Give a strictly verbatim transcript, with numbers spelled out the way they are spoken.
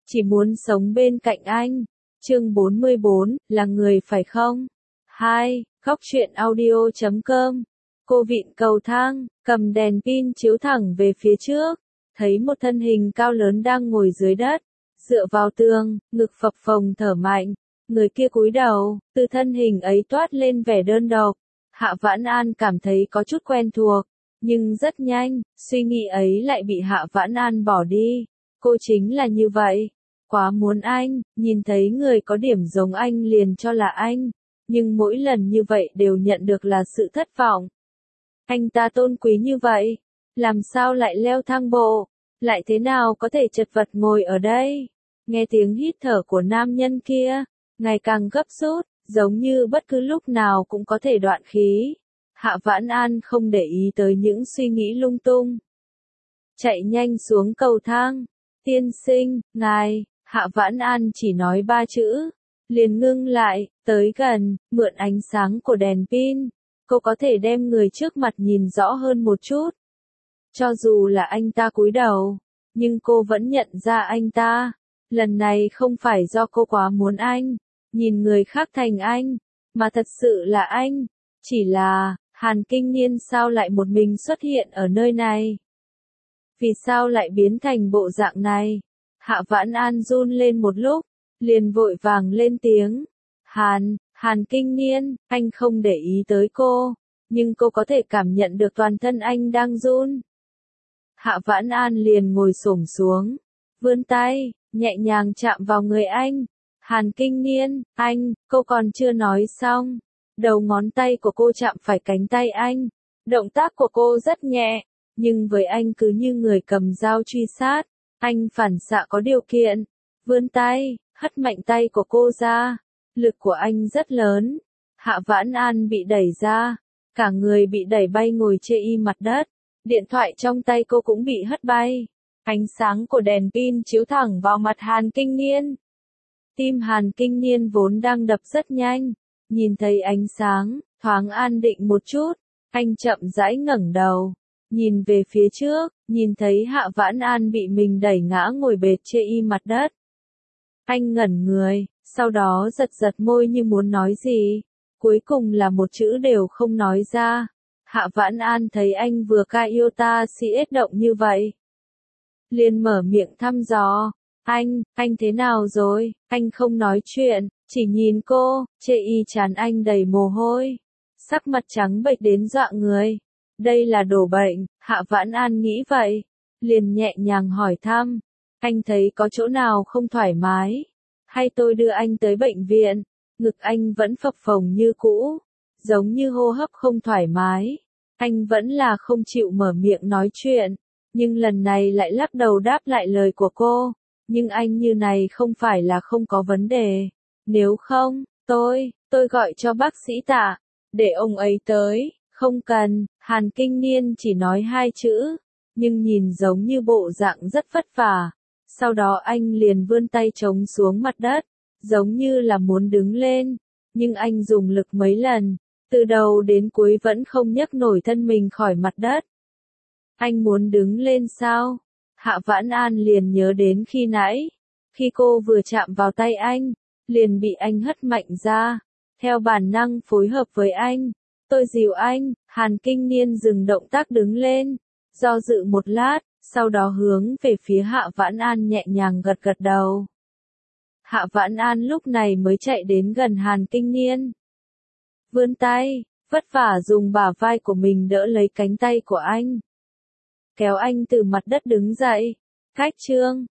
chỉ muốn sống bên cạnh anh. Chương bốn mươi bốn, là người phải không? hai. Góc truyện audio chấm com. Cô vịn cầu thang, cầm đèn pin chiếu thẳng về phía trước, thấy một thân hình cao lớn đang ngồi dưới đất, dựa vào tường, ngực phập phồng thở mạnh. Người kia cúi đầu, từ thân hình ấy toát lên vẻ đơn độc. Hạ Vãn An cảm thấy có chút quen thuộc, nhưng rất nhanh, suy nghĩ ấy lại bị Hạ Vãn An bỏ đi. Cô chính là như vậy, quá muốn anh, nhìn thấy người có điểm giống anh liền cho là anh, nhưng mỗi lần như vậy đều nhận được là sự thất vọng. Anh ta tôn quý như vậy, làm sao lại leo thang bộ, lại thế nào có thể chật vật ngồi ở đây? Nghe tiếng hít thở của nam nhân kia, ngày càng gấp rút, giống như bất cứ lúc nào cũng có thể đoạn khí. Hạ Vãn An không để ý tới những suy nghĩ lung tung. Chạy nhanh xuống cầu thang. Tiên sinh, ngài, Hạ Vãn An chỉ nói ba chữ, liền ngưng lại, tới gần, mượn ánh sáng của đèn pin. Cô có thể đem người trước mặt nhìn rõ hơn một chút. Cho dù là anh ta cúi đầu, nhưng cô vẫn nhận ra anh ta. Lần này không phải do cô quá muốn anh, nhìn người khác thành anh, mà thật sự là anh. Chỉ là, Hàn Kinh Niên sao lại một mình xuất hiện ở nơi này? Vì sao lại biến thành bộ dạng này? Hạ Vãn An run lên một lúc, liền vội vàng lên tiếng. Hàn, Hàn Kinh Niên, anh không để ý tới cô, nhưng cô có thể cảm nhận được toàn thân anh đang run. Hạ Vãn An liền ngồi xổm xuống, vươn tay, nhẹ nhàng chạm vào người anh. Hàn Kinh Niên, anh, cô còn chưa nói xong. Đầu ngón tay của cô chạm phải cánh tay anh. Động tác của cô rất nhẹ, nhưng với anh cứ như người cầm dao truy sát. Anh phản xạ có điều kiện, vươn tay, hất mạnh tay của cô ra. Lực của anh rất lớn. Hạ Vãn An bị đẩy ra, cả người bị đẩy bay ngồi chê y mặt đất. Điện thoại trong tay cô cũng bị hất bay. Ánh sáng của đèn pin chiếu thẳng vào mặt Hàn Kinh Niên. Tim Hàn Kinh Niên vốn đang đập rất nhanh, nhìn thấy ánh sáng, thoáng an định một chút. Anh chậm rãi ngẩng đầu, nhìn về phía trước, nhìn thấy Hạ Vãn An bị mình đẩy ngã ngồi bệt chê y mặt đất. Anh ngẩn người, sau đó giật giật môi như muốn nói gì, cuối cùng là một chữ đều không nói ra. Hạ Vãn An thấy anh vừa ca yêu ta si ết động như vậy, liền mở miệng thăm dò. Anh, anh thế nào rồi? Anh không nói chuyện, chỉ nhìn cô, chê y trán anh đầy mồ hôi, sắc mặt trắng bệch đến dọa người. Đây là đổ bệnh, Hạ Vãn An nghĩ vậy, liền nhẹ nhàng hỏi thăm. Anh thấy có chỗ nào không thoải mái? Hay tôi đưa anh tới bệnh viện? Ngực anh vẫn phập phồng như cũ, giống như hô hấp không thoải mái. Anh vẫn là không chịu mở miệng nói chuyện, nhưng lần này lại lắc đầu đáp lại lời của cô. Nhưng anh như này không phải là không có vấn đề. Nếu không, tôi, tôi gọi cho bác sĩ Tạ, để ông ấy tới. Không cần, Hàn Kinh Niên chỉ nói hai chữ, nhưng nhìn giống như bộ dạng rất vất vả. Sau đó anh liền vươn tay chống xuống mặt đất, giống như là muốn đứng lên, nhưng anh dùng lực mấy lần, từ đầu đến cuối vẫn không nhấc nổi thân mình khỏi mặt đất. Anh muốn đứng lên sao? Hạ Vãn An liền nhớ đến khi nãy, khi cô vừa chạm vào tay anh, liền bị anh hất mạnh ra, theo bản năng phối hợp với anh. Tôi dìu anh. Hàn Kinh Niên dừng động tác đứng lên, do dự một lát, sau đó hướng về phía Hạ Vãn An nhẹ nhàng gật gật đầu. Hạ Vãn An lúc này mới chạy đến gần Hàn Kinh Niên. Vươn tay, vất vả dùng bả vai của mình đỡ lấy cánh tay của anh. Kéo anh từ mặt đất đứng dậy. Cách chương,